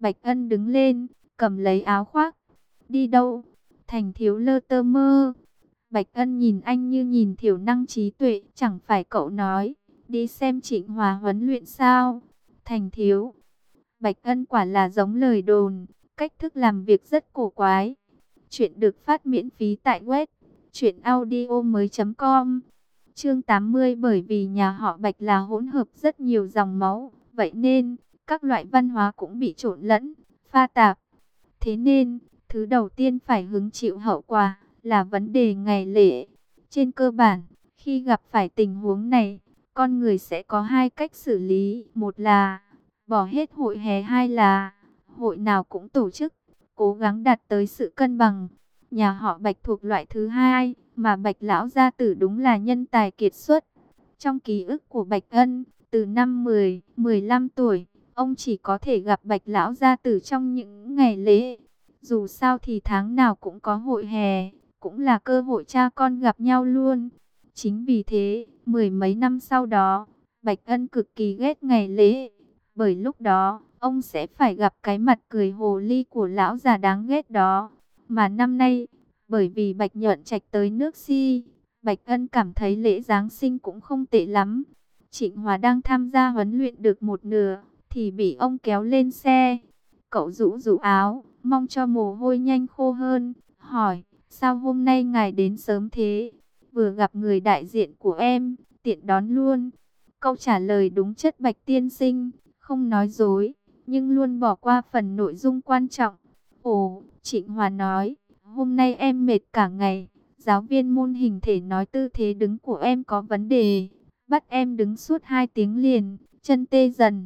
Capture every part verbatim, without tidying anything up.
Bạch Ân đứng lên, cầm lấy áo khoác. Đi đâu? Thành thiếu lơ tơ mơ. Bạch Ân nhìn anh như nhìn thiểu năng trí tuệ. Chẳng phải cậu nói, đi xem Trịnh Hòa huấn luyện sao? Thành thiếu. Bạch Ân quả là giống lời đồn. Cách thức làm việc rất cổ quái. Chuyện được phát miễn phí tại web truyện audio mới chấm com. Chương tám mươi. Bởi vì nhà họ Bạch là hỗn hợp rất nhiều dòng máu, vậy nên các loại văn hóa cũng bị trộn lẫn, pha tạp. Thế nên, thứ đầu tiên phải hứng chịu hậu quả là vấn đề ngày lễ. Trên cơ bản, khi gặp phải tình huống này, con người sẽ có hai cách xử lý. Một là bỏ hết hội hè, hai là hội nào cũng tổ chức, cố gắng đạt tới sự cân bằng. Nhà họ Bạch thuộc loại thứ hai, mà Bạch lão gia tử đúng là nhân tài kiệt xuất. Trong ký ức của Bạch Ân, từ năm mười, mười lăm tuổi, ông chỉ có thể gặp Bạch lão gia tử trong những ngày lễ. Dù sao thì tháng nào cũng có hội hè, cũng là cơ hội cha con gặp nhau luôn. Chính vì thế, mười mấy năm sau đó, Bạch Ân cực kỳ ghét ngày lễ. Bởi lúc đó, ông sẽ phải gặp cái mặt cười hồ ly của lão già đáng ghét đó. Mà năm nay, bởi vì Bạch Nhợn Trạch tới nước Si, Bạch Ân cảm thấy lễ Giáng sinh cũng không tệ lắm. Trịnh Hòa đang tham gia huấn luyện được một nửa, thì bị ông kéo lên xe. Cậu rũ rũ áo, mong cho mồ hôi nhanh khô hơn, hỏi, sao hôm nay ngài đến sớm thế? Vừa gặp người đại diện của em, tiện đón luôn. Câu trả lời đúng chất Bạch tiên sinh, không nói dối, nhưng luôn bỏ qua phần nội dung quan trọng. Ồ, Trịnh Hòa nói, hôm nay em mệt cả ngày. Giáo viên môn hình thể nói tư thế đứng của em có vấn đề, bắt em đứng suốt hai tiếng liền, chân tê dần.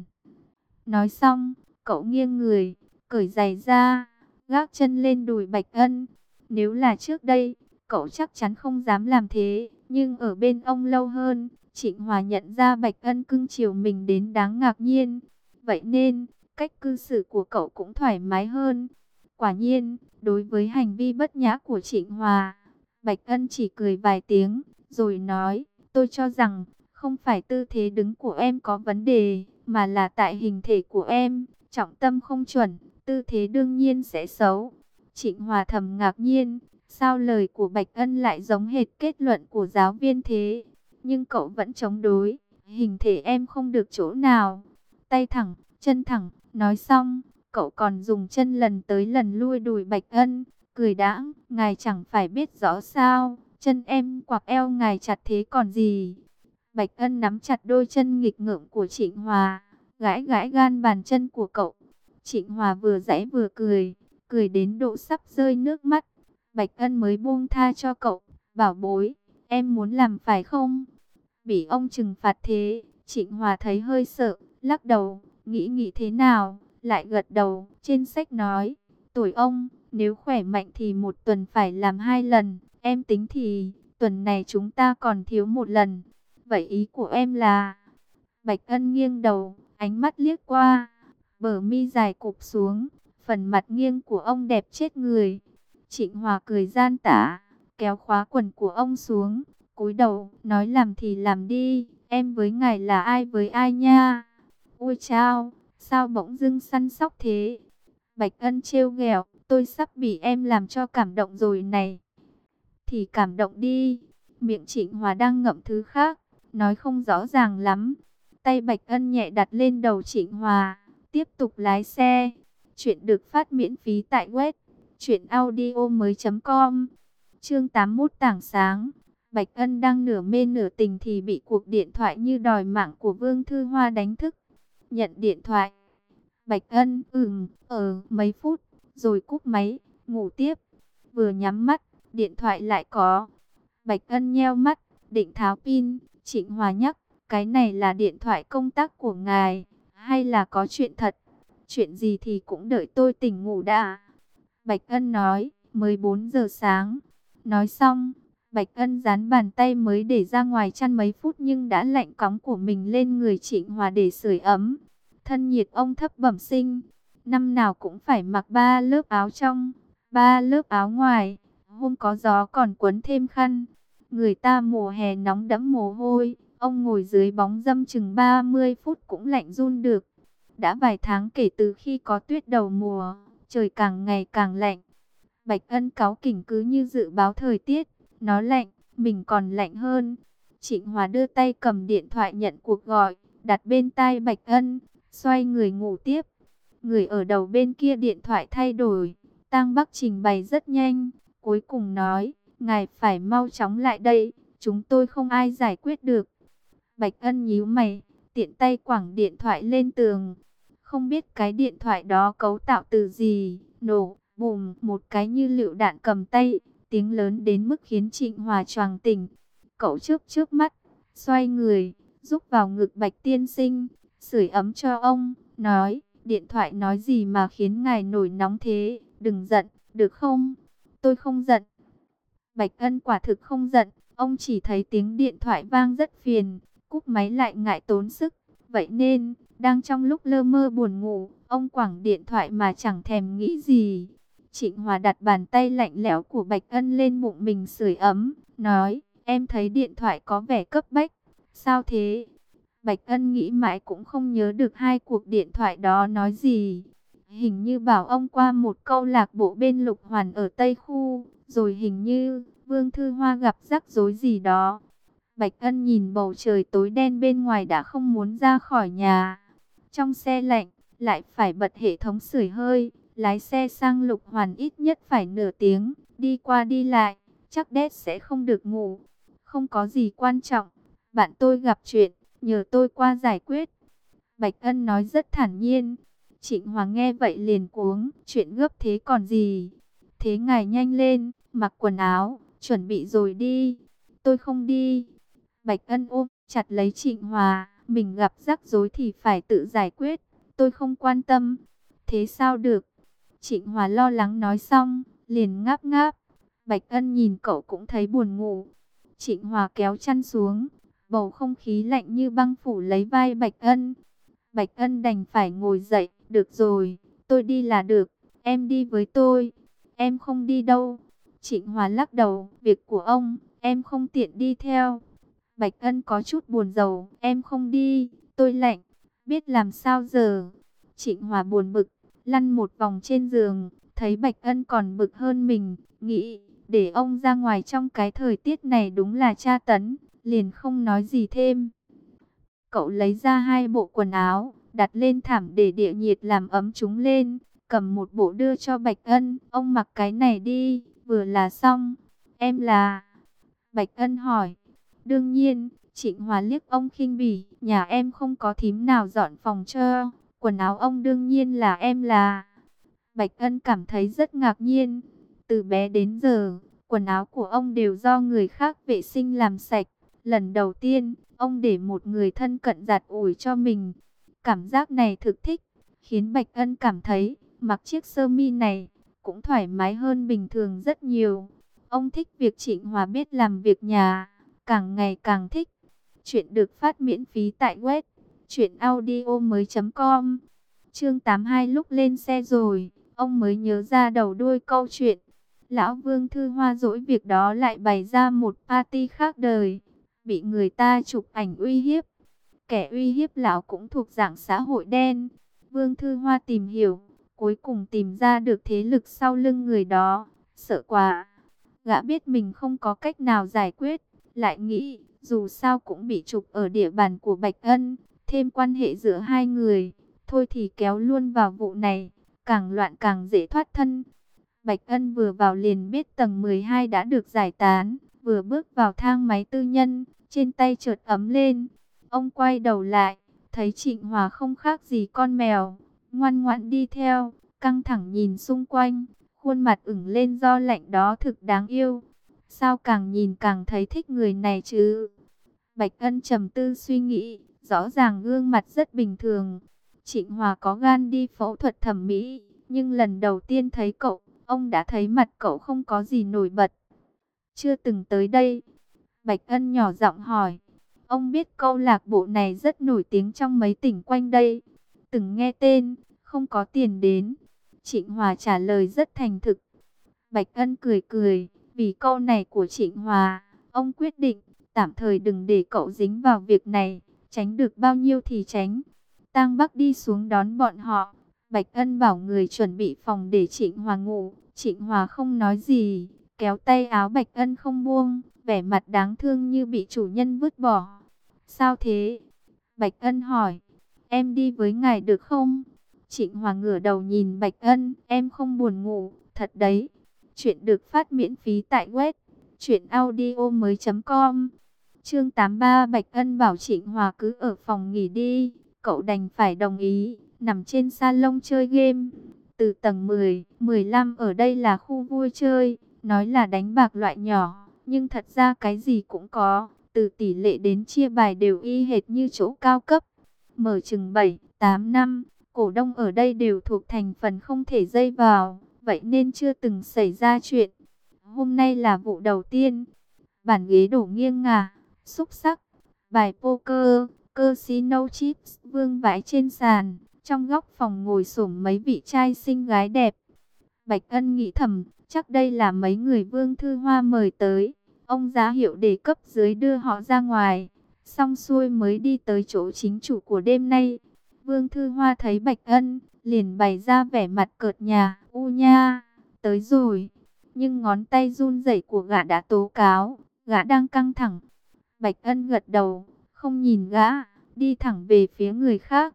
Nói xong, cậu nghiêng người, cởi giày ra, gác chân lên đùi Bạch Ân. Nếu là trước đây, cậu chắc chắn không dám làm thế, nhưng ở bên ông lâu hơn, Trịnh Hòa nhận ra Bạch Ân cưng chiều mình đến đáng ngạc nhiên. Vậy nên, cách cư xử của cậu cũng thoải mái hơn. Quả nhiên, đối với hành vi bất nhã của Trịnh Hòa, Bạch Ân chỉ cười vài tiếng, rồi nói, tôi cho rằng, không phải tư thế đứng của em có vấn đề, mà là tại hình thể của em, trọng tâm không chuẩn, tư thế đương nhiên sẽ xấu. Trịnh Hòa thầm ngạc nhiên, sao lời của Bạch Ân lại giống hệt kết luận của giáo viên thế? Nhưng cậu vẫn chống đối, hình thể em không được chỗ nào. Tay thẳng, chân thẳng, nói xong, cậu còn dùng chân lần tới lần lui đùi Bạch Ân, cười đãng, ngài chẳng phải biết rõ sao, chân em quặp eo ngài chặt thế còn gì. Bạch Ân nắm chặt đôi chân nghịch ngợm của Trịnh Hòa, gãi gãi gan bàn chân của cậu. Trịnh Hòa vừa giãy vừa cười, cười đến độ sắp rơi nước mắt. Bạch Ân mới buông tha cho cậu, bảo bối, em muốn làm phải không? Bị ông trừng phạt thế, Trịnh Hòa thấy hơi sợ, lắc đầu, nghĩ nghĩ thế nào, lại gật đầu. Trên sách nói, tuổi ông, nếu khỏe mạnh thì một tuần phải làm hai lần, em tính thì, tuần này chúng ta còn thiếu một lần. Vậy ý của em là... Bạch Ân nghiêng đầu, ánh mắt liếc qua, bờ mi dài cụp xuống, phần mặt nghiêng của ông đẹp chết người. Trịnh Hòa cười gian tả, kéo khóa quần của ông xuống, cúi đầu, nói làm thì làm đi, em với ngài là ai với ai nha? Ôi chao, sao bỗng dưng săn sóc thế? Bạch Ân trêu ghẹo, tôi sắp bị em làm cho cảm động rồi này. Thì cảm động đi. Miệng Trịnh Hòa đang ngậm thứ khác, nói không rõ ràng lắm. Tay Bạch Ân nhẹ đặt lên đầu Trịnh Hòa, tiếp tục lái xe. Chuyện được phát miễn phí tại web truyện audio mới chấm com. Chương tám mươi mốt tảng sáng. Bạch Ân đang nửa mê nửa tình thì bị cuộc điện thoại như đòi mạng của Vương Thư Hoa đánh thức. Nhận điện thoại. Bạch Ân, ừm, ở mấy phút, rồi cúp máy, ngủ tiếp. Vừa nhắm mắt, điện thoại lại có. Bạch Ân nheo mắt, định tháo pin. Trịnh Hòa nhắc, cái này là điện thoại công tác của ngài, hay là có chuyện thật? Chuyện gì thì cũng đợi tôi tỉnh ngủ đã. Bạch Ân nói, mới bốn giờ sáng. Nói xong, Bạch Ân dán bàn tay mới để ra ngoài chăn mấy phút nhưng đã lạnh cóng của mình lên người Trịnh Hòa để sưởi ấm. Thân nhiệt ông thấp bẩm sinh, năm nào cũng phải mặc ba lớp áo trong, ba lớp áo ngoài, hôm có gió còn quấn thêm khăn. Người ta mùa hè nóng đẫm mồ hôi, ông ngồi dưới bóng râm chừng ba mươi phút cũng lạnh run được. Đã vài tháng kể từ khi có tuyết đầu mùa, trời càng ngày càng lạnh. Bạch Ân cáu kỉnh cứ như dự báo thời tiết, nó lạnh, mình còn lạnh hơn. Trịnh Hòa đưa tay cầm điện thoại nhận cuộc gọi, đặt bên tai Bạch Ân, xoay người ngủ tiếp. Người ở đầu bên kia điện thoại thay đổi, Tang Bắc trình bày rất nhanh, cuối cùng nói, ngài phải mau chóng lại đây, chúng tôi không ai giải quyết được. Bạch Ân nhíu mày, tiện tay quẳng điện thoại lên tường. Không biết cái điện thoại đó cấu tạo từ gì, nổ, bùm, một cái như lựu đạn cầm tay, tiếng lớn đến mức khiến Trịnh Hòa choàng tỉnh. Cậu chớp chớp mắt, xoay người, rúc vào ngực Bạch tiên sinh, sưởi ấm cho ông, nói, điện thoại nói gì mà khiến ngài nổi nóng thế, đừng giận, được không? Tôi không giận. Bạch Ân quả thực không giận, ông chỉ thấy tiếng điện thoại vang rất phiền, cúp máy lại ngại tốn sức, vậy nên, đang trong lúc lơ mơ buồn ngủ, ông quẳng điện thoại mà chẳng thèm nghĩ gì. Trịnh Hòa đặt bàn tay lạnh lẽo của Bạch Ân lên bụng mình sưởi ấm, nói, em thấy điện thoại có vẻ cấp bách, sao thế? Bạch Ân nghĩ mãi cũng không nhớ được hai cuộc điện thoại đó nói gì. Hình như bảo ông qua một câu lạc bộ bên Lục Hoàn ở Tây Khu, rồi hình như Vương Thư Hoa gặp rắc rối gì đó. Bạch Ân nhìn bầu trời tối đen bên ngoài đã không muốn ra khỏi nhà. Trong xe lạnh, lại phải bật hệ thống sưởi hơi, lái xe sang Lục Hoàn ít nhất phải nửa tiếng, đi qua đi lại, chắc đét sẽ không được ngủ. Không có gì quan trọng, bạn tôi gặp chuyện, nhờ tôi qua giải quyết. Bạch Ân nói rất thản nhiên. Trịnh Hoàng nghe vậy liền cuống, chuyện gấp thế còn gì? Thế ngài nhanh lên, mặc quần áo, chuẩn bị rồi đi. Tôi không đi. Bạch Ân ôm chặt lấy Trịnh Hòa, mình gặp rắc rối thì phải tự giải quyết, tôi không quan tâm. Thế sao được? Trịnh Hòa lo lắng nói xong, liền ngáp ngáp. Bạch Ân nhìn cậu cũng thấy buồn ngủ. Trịnh Hòa kéo chăn xuống, bầu không khí lạnh như băng phủ lấy vai Bạch Ân. Bạch Ân đành phải ngồi dậy, được rồi, tôi đi là được, em đi với tôi. Em không đi đâu. Trịnh Hòa lắc đầu, việc của ông, em không tiện đi theo. Bạch Ân có chút buồn rầu, em không đi, tôi lạnh, biết làm sao giờ. Trịnh Hòa buồn bực, lăn một vòng trên giường, thấy Bạch Ân còn bực hơn mình, nghĩ, để ông ra ngoài trong cái thời tiết này đúng là tra tấn, liền không nói gì thêm. Cậu lấy ra hai bộ quần áo, đặt lên thảm để địa nhiệt làm ấm chúng lên, cầm một bộ đưa cho Bạch Ân, ông mặc cái này đi, vừa là xong. Em là? Bạch Ân hỏi. Đương nhiên. Trịnh Hòa liếc ông khinh bỉ, nhà em không có thím nào dọn phòng cho, quần áo ông đương nhiên là em là. Bạch Ân cảm thấy rất ngạc nhiên, từ bé đến giờ, quần áo của ông đều do người khác vệ sinh làm sạch, lần đầu tiên, ông để một người thân cận giặt ủi cho mình. Cảm giác này thực thích, khiến Bạch Ân cảm thấy, mặc chiếc sơ mi này, cũng thoải mái hơn bình thường rất nhiều. Ông thích việc Trịnh Hòa biết làm việc nhà, càng ngày càng thích. Chuyện được phát miễn phí tại web truyện audio mới chấm com. Chương tám mươi hai lúc lên xe rồi, ông mới nhớ ra đầu đuôi câu chuyện. Lão Vương Thư Hoa dỗi việc đó lại bày ra một party khác đời, bị người ta chụp ảnh uy hiếp. Kẻ uy hiếp lão cũng thuộc dạng xã hội đen. Vương Thư Hoa tìm hiểu, cuối cùng tìm ra được thế lực sau lưng người đó. Sợ quá, gã biết mình không có cách nào giải quyết, lại nghĩ dù sao cũng bị chụp ở địa bàn của Bạch Ân, thêm quan hệ giữa hai người, thôi thì kéo luôn vào vụ này, càng loạn càng dễ thoát thân. Bạch Ân vừa vào liền biết tầng mười hai đã được giải tán, vừa bước vào thang máy tư nhân, trên tay chợt ấm lên. Ông quay đầu lại, thấy Trịnh Hòa không khác gì con mèo, ngoan ngoãn đi theo, căng thẳng nhìn xung quanh, khuôn mặt ửng lên do lạnh đó thực đáng yêu. Sao càng nhìn càng thấy thích người này chứ? Bạch Ân trầm tư suy nghĩ, rõ ràng gương mặt rất bình thường. Trịnh Hòa có gan đi phẫu thuật thẩm mỹ, nhưng lần đầu tiên thấy cậu, ông đã thấy mặt cậu không có gì nổi bật. Chưa từng tới đây. Bạch Ân nhỏ giọng hỏi. Ông biết câu lạc bộ này rất nổi tiếng trong mấy tỉnh quanh đây. Từng nghe tên, không có tiền đến. Trịnh Hòa trả lời rất thành thực. Bạch Ân cười cười, vì câu này của Trịnh Hòa, ông quyết định tạm thời đừng để cậu dính vào việc này, tránh được bao nhiêu thì tránh. Tang Bắc đi xuống đón bọn họ. Bạch Ân bảo người chuẩn bị phòng để Trịnh Hòa ngủ. Trịnh Hòa không nói gì, kéo tay áo Bạch Ân không buông, vẻ mặt đáng thương như bị chủ nhân vứt bỏ. Sao thế? Bạch Ân hỏi. Em đi với ngài được không? Trịnh Hòa ngửa đầu nhìn Bạch Ân. Em không buồn ngủ, thật đấy. Chuyện được phát miễn phí tại web truyện audio mới chấm com. Chương tám mươi ba. Bạch Ân bảo Trịnh Hòa cứ ở phòng nghỉ đi. Cậu đành phải đồng ý, nằm trên salon chơi game. Từ tầng mười, mười lăm ở đây là khu vui chơi, nói là đánh bạc loại nhỏ, nhưng thật ra cái gì cũng có, từ tỷ lệ đến chia bài đều y hệt như chỗ cao cấp. Mở chừng bảy, tám năm, cổ đông ở đây đều thuộc thành phần không thể dây vào, vậy nên chưa từng xảy ra chuyện. Hôm nay là vụ đầu tiên, bàn ghế đổ nghiêng ngả, xúc xắc, bài poker, casino chips vương vãi trên sàn. Trong góc phòng ngồi xổm mấy vị trai xinh gái đẹp. Bạch Ân nghĩ thầm, chắc đây là mấy người Vương Thư Hoa mời tới. Ông giá hiệu để cấp dưới đưa họ ra ngoài. Xong xuôi mới đi tới chỗ chính chủ của đêm nay. Vương Thư Hoa thấy Bạch Ân, liền bày ra vẻ mặt cợt nhà. U nha, tới rồi. Nhưng ngón tay run rẩy của gã đã tố cáo, gã đang căng thẳng. Bạch Ân gật đầu, không nhìn gã, đi thẳng về phía người khác.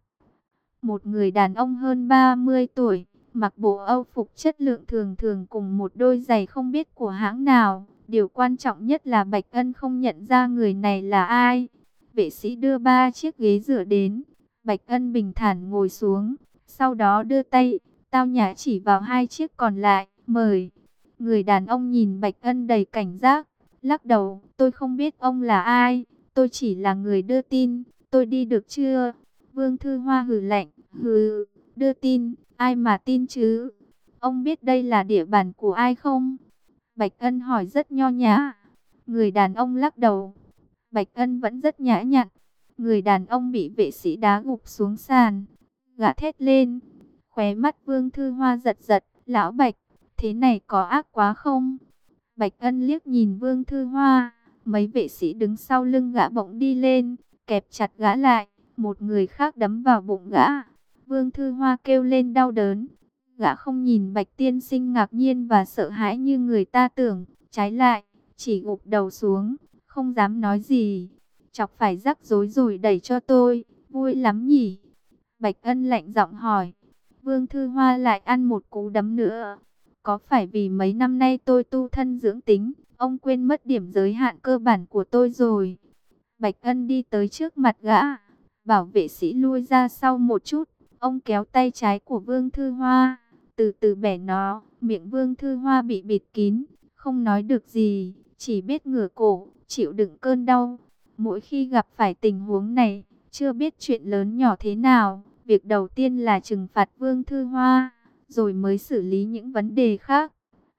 Một người đàn ông hơn ba mươi tuổi, mặc bộ Âu phục chất lượng thường thường cùng một đôi giày không biết của hãng nào. Điều quan trọng nhất là Bạch Ân không nhận ra người này là ai. Vệ sĩ đưa ba chiếc ghế dựa đến. Bạch Ân bình thản ngồi xuống. Sau đó đưa tay, tao nhã chỉ vào hai chiếc còn lại, mời. Người đàn ông nhìn Bạch Ân đầy cảnh giác, lắc đầu. Tôi không biết ông là ai, tôi chỉ là người đưa tin, tôi đi được chưa? Vương Thư Hoa hừ lạnh, hừ, đưa tin, ai mà tin chứ? Ông biết đây là địa bàn của ai không? Bạch Ân hỏi rất nho nhã. Người đàn ông lắc đầu. Bạch Ân vẫn rất nhã nhặn. Người đàn ông bị vệ sĩ đá gục xuống sàn. Gã thét lên. Khóe mắt Vương Thư Hoa giật giật. Lão Bạch, thế này có ác quá không? Bạch Ân liếc nhìn Vương Thư Hoa. Mấy vệ sĩ đứng sau lưng gã bỗng đi lên, kẹp chặt gã lại. Một người khác đấm vào bụng gã. Vương Thư Hoa kêu lên đau đớn. Gã không nhìn Bạch tiên sinh ngạc nhiên và sợ hãi như người ta tưởng. Trái lại, chỉ gục đầu xuống, không dám nói gì. Chọc phải rắc rối rồi đẩy cho tôi, vui lắm nhỉ? Bạch Ân lạnh giọng hỏi. Vương Thư Hoa lại ăn một cú đấm nữa. Có phải vì mấy năm nay tôi tu thân dưỡng tính, ông quên mất điểm giới hạn cơ bản của tôi rồi? Bạch Ân đi tới trước mặt gã, bảo vệ sĩ lui ra sau một chút. Ông kéo tay trái của Vương Thư Hoa, từ từ bẻ nó. Miệng Vương Thư Hoa bị bịt kín, không nói được gì, chỉ biết ngửa cổ, chịu đựng cơn đau. Mỗi khi gặp phải tình huống này, chưa biết chuyện lớn nhỏ thế nào, việc đầu tiên là trừng phạt Vương Thư Hoa, rồi mới xử lý những vấn đề khác.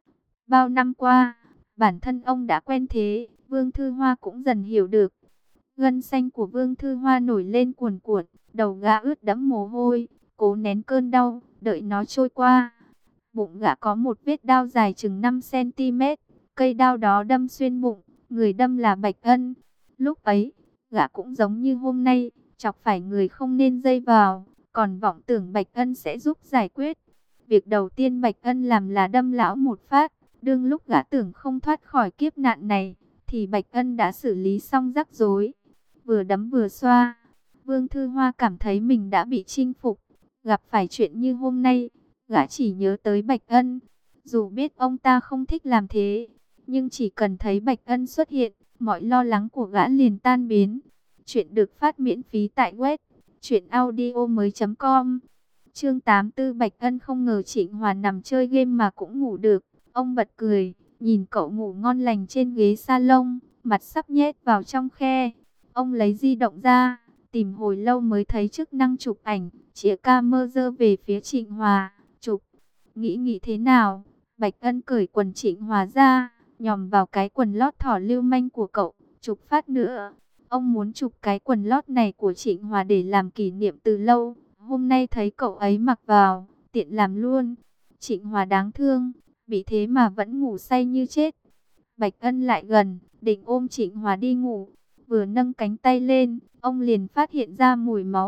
Bao năm qua, bản thân ông đã quen thế, Vương Thư Hoa cũng dần hiểu được. Gân xanh của Vương Thư Hoa nổi lên cuồn cuộn, đầu gã ướt đẫm mồ hôi, cố nén cơn đau, đợi nó trôi qua. Bụng gã có một vết đao dài chừng năm xăng ti mét, cây đao đó đâm xuyên bụng, người đâm là Bạch Ân. Lúc ấy, gã cũng giống như hôm nay, chọc phải người không nên dây vào, còn vọng tưởng Bạch Ân sẽ giúp giải quyết. Việc đầu tiên Bạch Ân làm là đâm lão một phát, đương lúc gã tưởng không thoát khỏi kiếp nạn này, thì Bạch Ân đã xử lý xong rắc rối. Vừa đấm vừa xoa, Vương Thư Hoa cảm thấy mình đã bị chinh phục. Gặp phải chuyện như hôm nay, gã chỉ nhớ tới Bạch Ân. Dù biết ông ta không thích làm thế, nhưng chỉ cần thấy Bạch Ân xuất hiện, mọi lo lắng của gã liền tan biến. Chuyện được phát miễn phí tại web truyện audio mới chấm com. Chương tám mươi tư. Bạch Ân không ngờ Trịnh Hòa nằm chơi game mà cũng ngủ được. Ông bật cười, nhìn cậu ngủ ngon lành trên ghế salon, mặt sắp nhét vào trong khe. Ông lấy di động ra, tìm hồi lâu mới thấy chức năng chụp ảnh, chĩa camera về phía Trịnh Hòa, chụp. Nghĩ nghĩ thế nào? Bạch Ân cởi quần Trịnh Hòa ra, nhòm vào cái quần lót thỏ lưu manh của cậu, chụp phát nữa. Ông muốn chụp cái quần lót này của Trịnh Hòa để làm kỷ niệm từ lâu. Hôm nay thấy cậu ấy mặc vào, tiện làm luôn. Trịnh Hòa đáng thương, bị thế mà vẫn ngủ say như chết. Bạch Ân lại gần, định ôm Trịnh Hòa đi ngủ. Vừa nâng cánh tay lên, ông liền phát hiện ra mùi máu.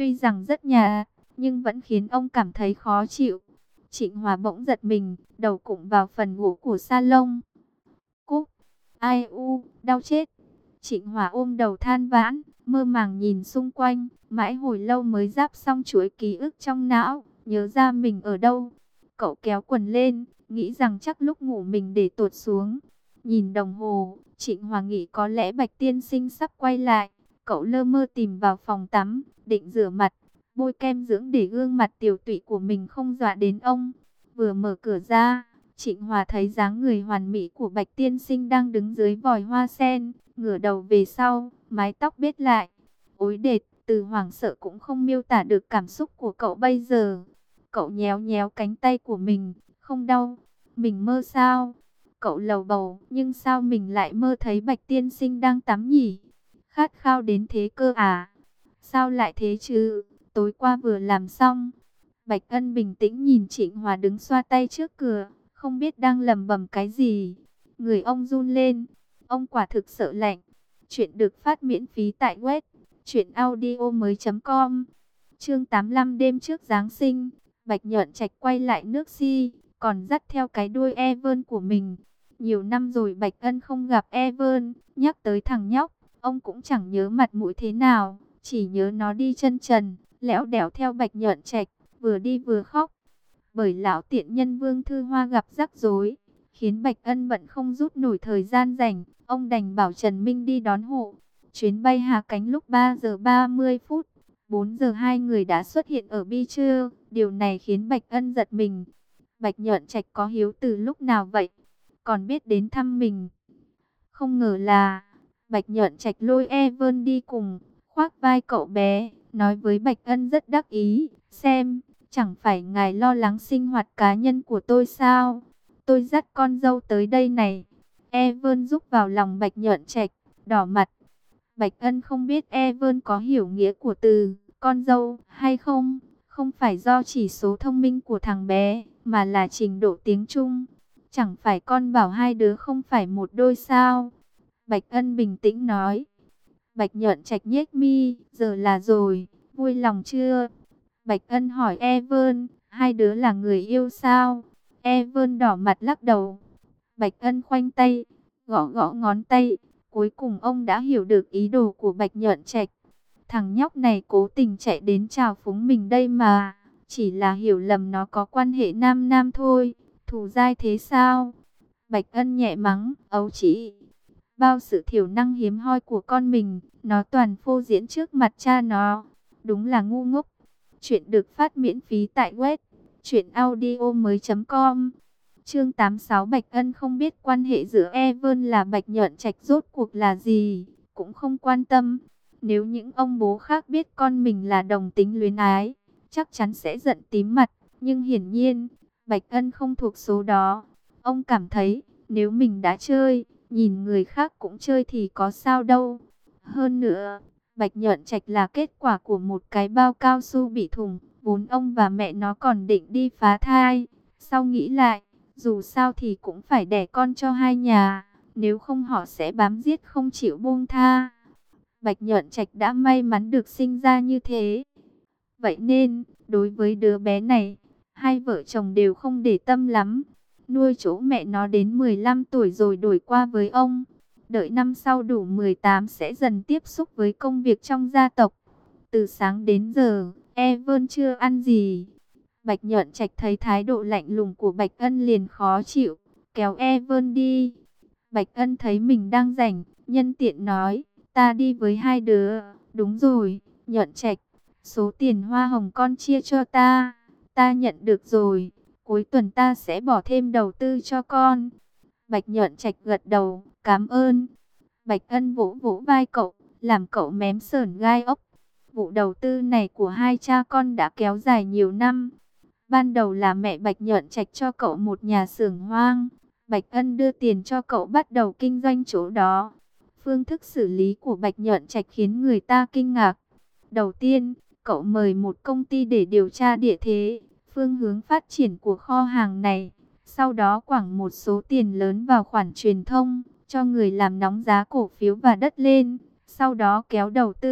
tuy rằng rất nhạt, nhưng vẫn khiến ông cảm thấy khó chịu. Trịnh Hòa bỗng giật mình, đầu cụng vào phần gỗ của salon. Cúc, ai u, đau chết. Trịnh Hòa ôm đầu than vãn, mơ màng nhìn xung quanh, mãi hồi lâu mới ráp xong chuỗi ký ức trong não, nhớ ra mình ở đâu. Cậu kéo quần lên, nghĩ rằng chắc lúc ngủ mình để tuột xuống. Nhìn đồng hồ, Trịnh Hòa nghĩ có lẽ Bạch tiên sinh sắp quay lại. Cậu lơ mơ tìm vào phòng tắm, định rửa mặt, bôi kem dưỡng để gương mặt tiều tụy của mình không dọa đến ông. Vừa mở cửa ra, Trịnh Hòa thấy dáng người hoàn mỹ của Bạch tiên sinh đang đứng dưới vòi hoa sen, ngửa đầu về sau, mái tóc bết lại. Ối đệt, từ hoảng sợ cũng không miêu tả được cảm xúc của cậu bây giờ. Cậu nhéo nhéo cánh tay của mình, không đau. Mình mơ sao? Cậu lầu bầu, nhưng sao mình lại mơ thấy Bạch tiên sinh đang tắm nhỉ? Khát khao đến thế cơ à? Sao lại thế chứ? Tối qua vừa làm xong. Bạch Ân bình tĩnh nhìn Trịnh Hòa đứng xoa tay trước cửa, không biết đang lẩm bẩm cái gì. Người ông run lên, ông quả thực sợ lạnh. Chuyện được phát miễn phí tại web truyện audio mới chấm com. Chương tám mươi lăm đêm trước Giáng sinh, Bạch Nhợn Trạch quay lại nước Si, còn dắt theo cái đuôi Evan của mình. Nhiều năm rồi Bạch Ân không gặp Evan, nhắc tới thằng nhóc, ông cũng chẳng nhớ mặt mũi thế nào, chỉ nhớ nó đi chân trần, lẽo đẽo theo Bạch Nhợn Trạch, vừa đi vừa khóc. Bởi lão tiện nhân Vương Thư Hoa gặp rắc rối, khiến Bạch Ân bận không rút nổi thời gian rảnh, ông đành bảo Trần Minh đi đón hộ. Chuyến bay hạ cánh lúc ba giờ ba mươi phút, bốn giờ hai người đã xuất hiện ở Beacher, điều này khiến Bạch Ân giật mình. Bạch Nhợn Trạch có hiếu từ lúc nào vậy? Còn biết đến thăm mình. Không ngờ là Bạch Nhợn Trạch lôi Evan đi cùng, khoác vai cậu bé, nói với Bạch Ân rất đắc ý, xem, chẳng phải ngài lo lắng sinh hoạt cá nhân của tôi sao? Tôi dắt con dâu tới đây này. Evan rúc vào lòng Bạch Nhợn Trạch, đỏ mặt. Bạch Ân không biết Evan có hiểu nghĩa của từ con dâu hay không, không phải do chỉ số thông minh của thằng bé, mà là trình độ tiếng Trung. Chẳng phải con bảo hai đứa không phải một đôi sao? Bạch Ân bình tĩnh nói. Bạch Nhợn Trạch nhếch mi, giờ là rồi, vui lòng chưa? Bạch Ân hỏi Evan, hai đứa là người yêu sao? Evan đỏ mặt lắc đầu. Bạch Ân khoanh tay, gõ gõ ngón tay. Cuối cùng ông đã hiểu được ý đồ của Bạch Nhợn Trạch. Thằng nhóc này cố tình chạy đến chào phúng mình đây mà. Chỉ là hiểu lầm nó có quan hệ nam nam thôi. Thù dai thế sao? Bạch Ân nhẹ mắng, ấu chỉ. Bao sự thiểu năng hiếm hoi của con mình, nó toàn phô diễn trước mặt cha nó. Đúng là ngu ngốc. Chuyện được phát miễn phí tại web truyện audio mới chấm com. Chương tám mươi sáu Bạch Ân không biết quan hệ giữa Evan là Bạch Nhợn Trạch rốt cuộc là gì, cũng không quan tâm. Nếu những ông bố khác biết con mình là đồng tính luyến ái, chắc chắn sẽ giận tím mặt. Nhưng hiển nhiên, Bạch Ân không thuộc số đó. Ông cảm thấy, nếu mình đã chơi, nhìn người khác cũng chơi thì có sao đâu. Hơn nữa, Bạch Nhợn Trạch là kết quả của một cái bao cao su bị thủng. Vốn ông và mẹ nó còn định đi phá thai. Sau nghĩ lại, dù sao thì cũng phải đẻ con cho hai nhà, nếu không họ sẽ bám giết không chịu buông tha. Bạch Nhợn Trạch đã may mắn được sinh ra như thế. Vậy nên, đối với đứa bé này, hai vợ chồng đều không để tâm lắm. Nuôi chỗ mẹ nó đến mười lăm tuổi rồi đổi qua với ông. Đợi năm sau đủ mười tám sẽ dần tiếp xúc với công việc trong gia tộc. Từ sáng đến giờ, Evan chưa ăn gì. Bạch Nhợn Trạch thấy thái độ lạnh lùng của Bạch Ân liền khó chịu, kéo Evan đi. Bạch Ân thấy mình đang rảnh, nhân tiện nói, ta đi với hai đứa. Đúng rồi, Nhợn Trạch, số tiền hoa hồng con chia cho ta, ta nhận được rồi. Cuối tuần ta sẽ bỏ thêm đầu tư cho con. Bạch Nhợn Trạch gật đầu, cảm ơn. Bạch Ân vỗ vỗ vai cậu, làm cậu mém sởn gai ốc. Vụ đầu tư này của hai cha con đã kéo dài nhiều năm. Ban đầu là mẹ Bạch Nhợn Trạch cho cậu một nhà xưởng hoang. Bạch Ân đưa tiền cho cậu bắt đầu kinh doanh chỗ đó. Phương thức xử lý của Bạch Nhợn Trạch khiến người ta kinh ngạc. Đầu tiên, cậu mời một công ty để điều tra địa thế, phương hướng phát triển của kho hàng này. Sau đó quẳng một số tiền lớn vào khoản truyền thông, cho người làm nóng giá cổ phiếu và đất lên. Sau đó kéo đầu tư,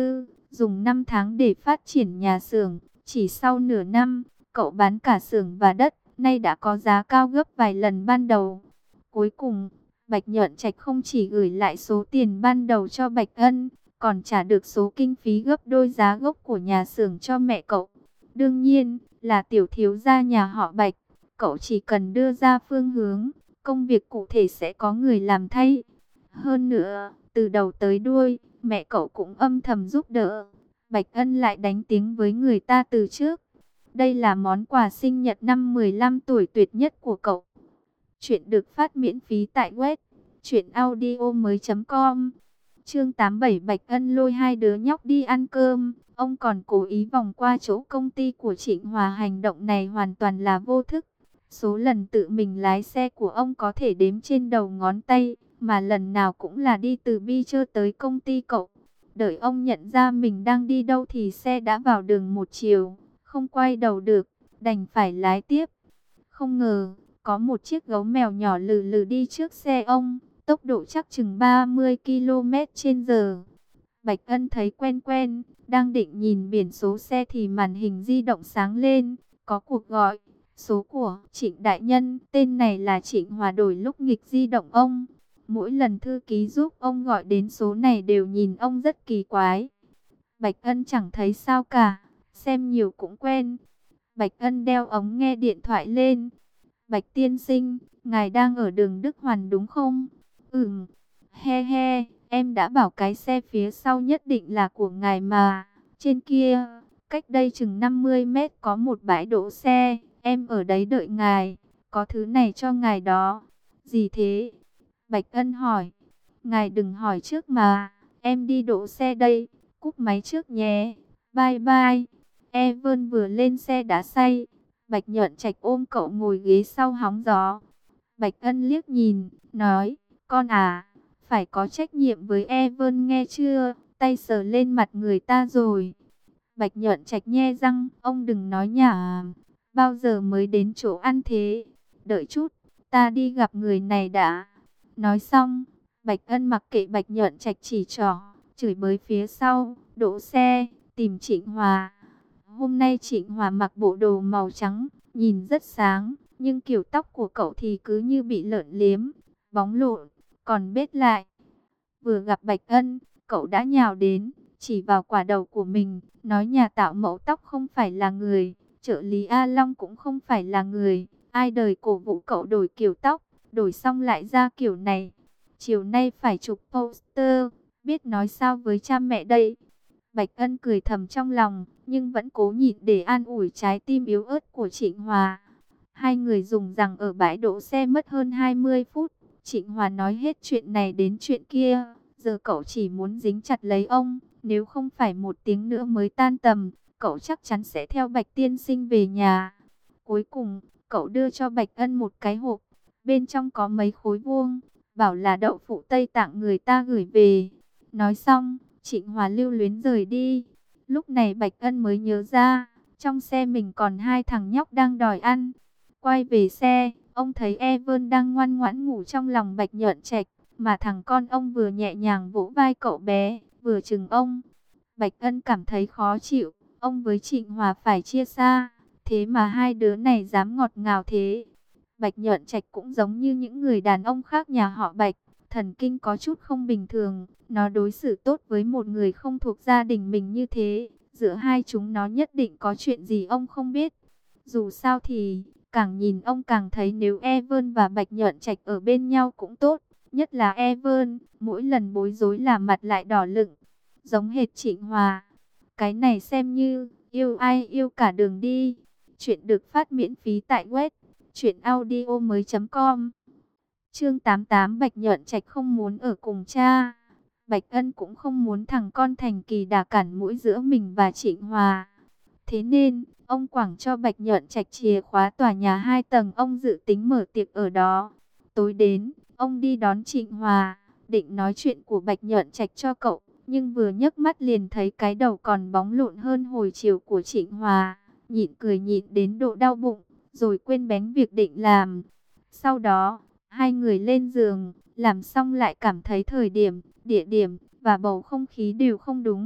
dùng năm tháng để phát triển nhà xưởng. Chỉ sau nửa năm, cậu bán cả xưởng và đất, nay đã có giá cao gấp vài lần ban đầu. Cuối cùng, Bạch Nhợn Trạch không chỉ gửi lại số tiền ban đầu cho Bạch Ân, còn trả được số kinh phí gấp đôi giá gốc của nhà xưởng cho mẹ cậu. Đương nhiên, là tiểu thiếu gia nhà họ Bạch, cậu chỉ cần đưa ra phương hướng, công việc cụ thể sẽ có người làm thay. Hơn nữa, từ đầu tới đuôi, mẹ cậu cũng âm thầm giúp đỡ. Bạch Ân lại đánh tiếng với người ta từ trước. Đây là món quà sinh nhật năm mười lăm tuổi tuyệt nhất của cậu. Chuyện được phát miễn phí tại web truyện audio mới chấm com. Chương tám mươi bảy, Bạch Ân lôi hai đứa nhóc đi ăn cơm. Ông còn cố ý vòng qua chỗ công ty của Trịnh Hòa. Hành động này hoàn toàn là vô thức. Số lần tự mình lái xe của ông có thể đếm trên đầu ngón tay, mà lần nào cũng là đi từ Bi Chơ tới công ty cậu. Đợi ông nhận ra mình đang đi đâu thì xe đã vào đường một chiều, không quay đầu được, đành phải lái tiếp. Không ngờ, có một chiếc gấu mèo nhỏ lừ lừ đi trước xe ông, tốc độ chắc chừng ba mươi ki lô mét trên giờ. Bạch Ân thấy quen quen, đang định nhìn biển số xe thì màn hình di động sáng lên, có cuộc gọi. Số của Trịnh Đại Nhân, tên này là Trịnh Hòa đổi lúc nghịch di động ông. Mỗi lần thư ký giúp ông gọi đến số này đều nhìn ông rất kỳ quái. Bạch Ân chẳng thấy sao cả, xem nhiều cũng quen. Bạch Ân đeo ống nghe điện thoại lên. Bạch tiên sinh, ngài đang ở đường Đức Hoàn đúng không? Ừm, he he, em đã bảo cái xe phía sau nhất định là của ngài mà. Trên kia, cách đây chừng năm mươi mét có một bãi đỗ xe, em ở đấy đợi ngài, có thứ này cho ngài đó. Gì thế? Bạch Ân hỏi. Ngài đừng hỏi trước mà, em đi đỗ xe đây, cúp máy trước nhé. Bye bye. Evan vừa lên xe đã say. Bạch Nhợn Trạch ôm cậu ngồi ghế sau hóng gió. Bạch Ân liếc nhìn, nói, con à, phải có trách nhiệm với Evan nghe chưa, tay sờ lên mặt người ta rồi. Bạch Nhợn Trạch nhe răng, ông đừng nói nhảm, bao giờ mới đến chỗ ăn thế, đợi chút, ta đi gặp người này đã. Nói xong, Bạch Ân mặc kệ Bạch Nhợn Trạch chỉ trỏ, chửi bới phía sau, đỗ xe, tìm Trịnh Hòa. Hôm nay Trịnh Hòa mặc bộ đồ màu trắng, nhìn rất sáng, nhưng kiểu tóc của cậu thì cứ như bị lợn liếm, bóng lộn, còn bết lại. Vừa gặp Bạch Ân, cậu đã nhào đến, chỉ vào quả đầu của mình, nói nhà tạo mẫu tóc không phải là người, trợ lý A Long cũng không phải là người, ai đời cổ vũ cậu đổi kiểu tóc, đổi xong lại ra kiểu này. Chiều nay phải chụp poster, biết nói sao với cha mẹ đây. Bạch Ân cười thầm trong lòng, nhưng vẫn cố nhịn để an ủi trái tim yếu ớt của Trịnh Hòa. Hai người dùng rằng ở bãi đỗ xe mất hơn hai mươi phút. Trịnh Hòa nói hết chuyện này đến chuyện kia. Giờ cậu chỉ muốn dính chặt lấy ông. Nếu không phải một tiếng nữa mới tan tầm, cậu chắc chắn sẽ theo Bạch tiên sinh về nhà. Cuối cùng, cậu đưa cho Bạch Ân một cái hộp. Bên trong có mấy khối vuông, bảo là đậu phụ Tây Tạng người ta gửi về. Nói xong, Trịnh Hòa lưu luyến rời đi. Lúc này Bạch Ân mới nhớ ra, trong xe mình còn hai thằng nhóc đang đòi ăn. Quay về xe, ông thấy Evan đang ngoan ngoãn ngủ trong lòng Bạch Nhợn Trạch, mà thằng con ông vừa nhẹ nhàng vỗ vai cậu bé, vừa chừng ông. Bạch Ân cảm thấy khó chịu, ông với Trịnh Hòa phải chia xa, thế mà hai đứa này dám ngọt ngào thế. Bạch Nhợn Trạch cũng giống như những người đàn ông khác nhà họ Bạch, thần kinh có chút không bình thường, nó đối xử tốt với một người không thuộc gia đình mình như thế, giữa hai chúng nó nhất định có chuyện gì ông không biết. Dù sao thì, càng nhìn ông càng thấy nếu Evan và Bạch Nhợn Trạch ở bên nhau cũng tốt, nhất là Evan, mỗi lần bối rối là mặt lại đỏ lựng, giống hệt Trịnh Hòa. Cái này xem như, yêu ai yêu cả đường đi. Chuyện được phát miễn phí tại web truyện audio mới chấm com. Chương tám mươi tám, Bạch Nhợn Trạch không muốn ở cùng cha. Bạch Ân cũng không muốn thằng con Thành Kỳ đà cản mũi giữa mình và Trịnh Hòa. Thế nên, ông quẳng cho Bạch Nhợn Trạch chìa khóa tòa nhà hai tầng ông dự tính mở tiệc ở đó. Tối đến, ông đi đón Trịnh Hòa, định nói chuyện của Bạch Nhợn Trạch cho cậu, nhưng vừa nhấc mắt liền thấy cái đầu còn bóng lộn hơn hồi chiều của Trịnh Hòa, nhịn cười nhịn đến độ đau bụng, rồi quên bén việc định làm. Sau đó, hai người lên giường, làm xong lại cảm thấy thời điểm, địa điểm và bầu không khí đều không đúng.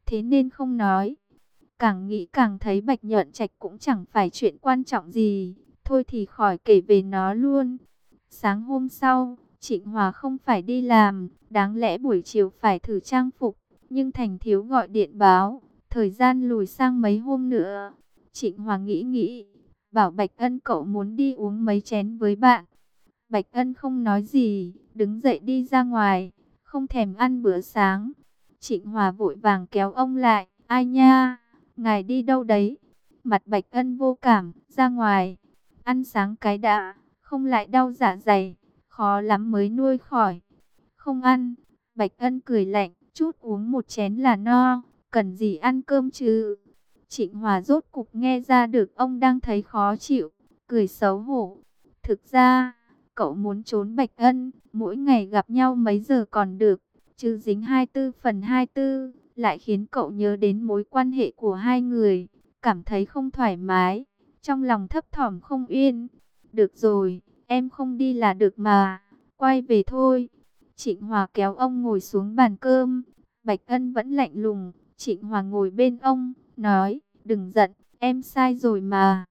thế nên không nói. Càng nghĩ càng thấy Bạch Nhợn Trạch cũng chẳng phải chuyện quan trọng gì, thôi thì khỏi kể về nó luôn. Sáng hôm sau, Trịnh Hòa không phải đi làm, đáng lẽ buổi chiều phải thử trang phục, nhưng Thành Thiếu gọi điện báo, thời gian lùi sang mấy hôm nữa. Trịnh Hòa nghĩ nghĩ, bảo Bạch Ân cậu muốn đi uống mấy chén với bạn. Bạch Ân không nói gì, đứng dậy đi ra ngoài, không thèm ăn bữa sáng. Trịnh Hòa vội vàng kéo ông lại, ai nha, ngài đi đâu đấy? Mặt Bạch Ân vô cảm, ra ngoài, ăn sáng cái đã, không lại đau dạ dày, khó lắm mới nuôi khỏi. Không ăn, Bạch Ân cười lạnh, chút uống một chén là no, cần gì ăn cơm chứ? Trịnh Hòa rốt cục nghe ra được ông đang thấy khó chịu, cười xấu hổ. Thực ra, cậu muốn trốn Bạch Ân, mỗi ngày gặp nhau mấy giờ còn được, chứ dính hai mươi tư phần hai mươi tư, lại khiến cậu nhớ đến mối quan hệ của hai người, cảm thấy không thoải mái, trong lòng thấp thỏm không yên. Được rồi, em không đi là được mà, quay về thôi. Trịnh Hòa kéo ông ngồi xuống bàn cơm, Bạch Ân vẫn lạnh lùng. Trịnh Hòa ngồi bên ông, nói, đừng giận, em sai rồi mà.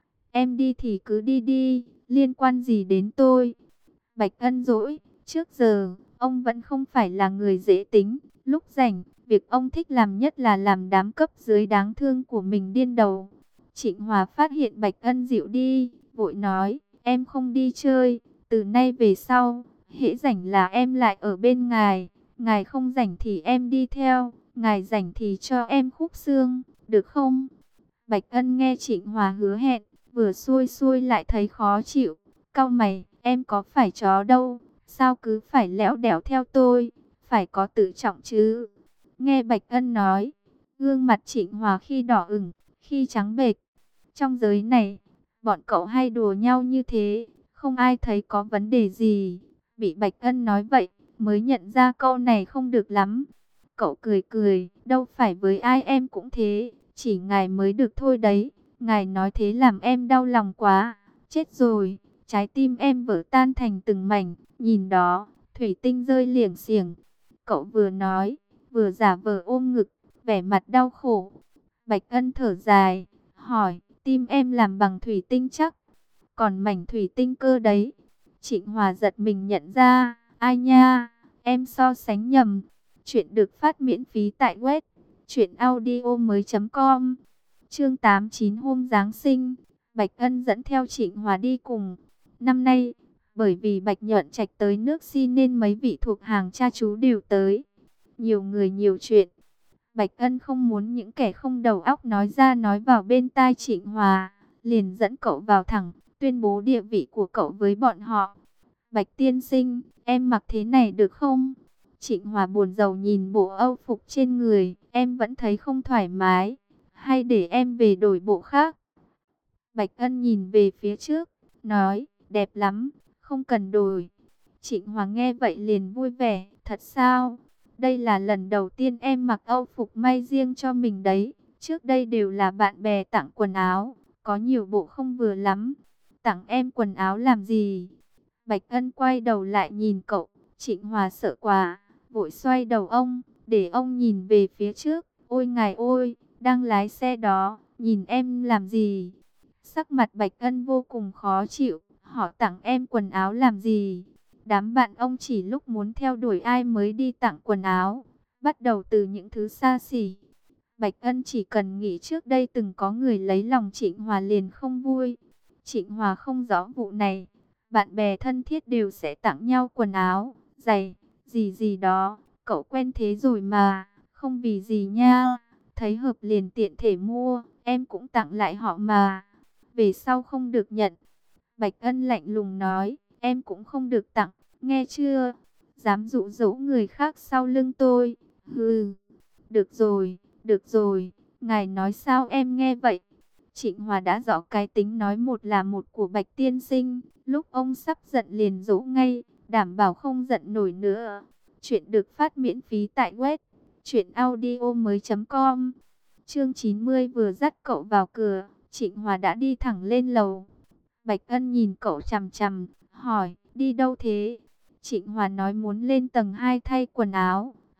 Em đi thì cứ đi đi, liên quan gì đến tôi? Bạch Ân dỗi, trước giờ, ông vẫn không phải là người dễ tính. Lúc rảnh, việc ông thích làm nhất là làm đám cấp dưới đáng thương của mình điên đầu. Trịnh Hòa phát hiện Bạch Ân dịu đi, vội nói, em không đi chơi, từ nay về sau, hễ rảnh là em lại ở bên ngài. Ngài không rảnh thì em đi theo, ngài rảnh thì cho em khúc xương, được không? Bạch Ân nghe Trịnh Hòa hứa hẹn, vừa xuôi xuôi lại thấy khó chịu. Cau mày, em có phải chó đâu, sao cứ phải lẽo đẽo theo tôi, phải có tự trọng chứ. Nghe Bạch Ân nói, gương mặt Trịnh Hòa khi đỏ ửng, khi trắng bệch. Trong giới này, bọn cậu hay đùa nhau như thế, không ai thấy có vấn đề gì. Bị Bạch Ân nói vậy, mới nhận ra câu này không được lắm. Cậu cười cười, đâu phải với ai em cũng thế, chỉ ngài mới được thôi đấy. Ngài nói thế làm em đau lòng quá, chết rồi. Trái tim em vỡ tan thành từng mảnh, nhìn đó, thủy tinh rơi liềng xiềng. Cậu vừa nói, vừa giả vờ ôm ngực, vẻ mặt đau khổ. Bạch Ân thở dài, hỏi, tim em làm bằng thủy tinh chắc, còn mảnh thủy tinh cơ đấy. Trịnh Hòa giật mình nhận ra, ai nha, em so sánh nhầm. Chuyện được phát miễn phí tại web truyện audio mới.com. Chương tám mươi chín hôm Giáng sinh, Bạch Ân dẫn theo Trịnh Hòa đi cùng. Năm nay, bởi vì Bạch Nhợn Trạch tới nước xin nên mấy vị thuộc hàng cha chú đều tới. Nhiều người nhiều chuyện. Bạch Ân không muốn những kẻ không đầu óc nói ra nói vào bên tai Trịnh Hòa, liền dẫn cậu vào thẳng, tuyên bố địa vị của cậu với bọn họ. Bạch tiên sinh, em mặc thế này được không? Trịnh Hòa buồn rầu nhìn bộ âu phục trên người, em vẫn thấy không thoải mái, hay để em về đổi bộ khác? Bạch Ân nhìn về phía trước, nói, đẹp lắm, không cần đổi. Trịnh Hòa nghe vậy liền vui vẻ, thật sao? Đây là lần đầu tiên em mặc âu phục may riêng cho mình đấy, trước đây đều là bạn bè tặng quần áo, có nhiều bộ không vừa lắm. Tặng em quần áo làm gì? Bạch Ân quay đầu lại nhìn cậu, Trịnh Hòa sợ quá, vội xoay đầu ông, để ông nhìn về phía trước. Ôi ngài ôi, đang lái xe đó, nhìn em làm gì? Sắc mặt Bạch Ân vô cùng khó chịu, họ tặng em quần áo làm gì? Đám bạn ông chỉ lúc muốn theo đuổi ai mới đi tặng quần áo, bắt đầu từ những thứ xa xỉ. Bạch Ân chỉ cần nghĩ trước đây từng có người lấy lòng Trịnh Hòa liền không vui. Trịnh Hòa không rõ vụ này, bạn bè thân thiết đều sẽ tặng nhau quần áo, giày, gì gì đó, cậu quen thế rồi mà, không vì gì nha, thấy hợp liền tiện thể mua, em cũng tặng lại họ mà, về sau không được nhận. Bạch Ân lạnh lùng nói, em cũng không được tặng, nghe chưa, dám dụ dỗ người khác sau lưng tôi, hừ, được rồi, được rồi, ngài nói sao em nghe vậy. Trịnh Hòa đã rõ cái tính nói một là một của Bạch tiên sinh, lúc ông sắp giận liền dỗ ngay, đảm bảo không giận nổi nữa. Chuyện được phát miễn phí tại web truyện audio mới.com. Chương chín mươi vừa dắt cậu vào cửa, Trịnh Hòa đã đi thẳng lên lầu. Bạch Ân nhìn cậu chằm chằm, hỏi, đi đâu thế? Trịnh Hòa nói muốn lên tầng hai thay quần áo,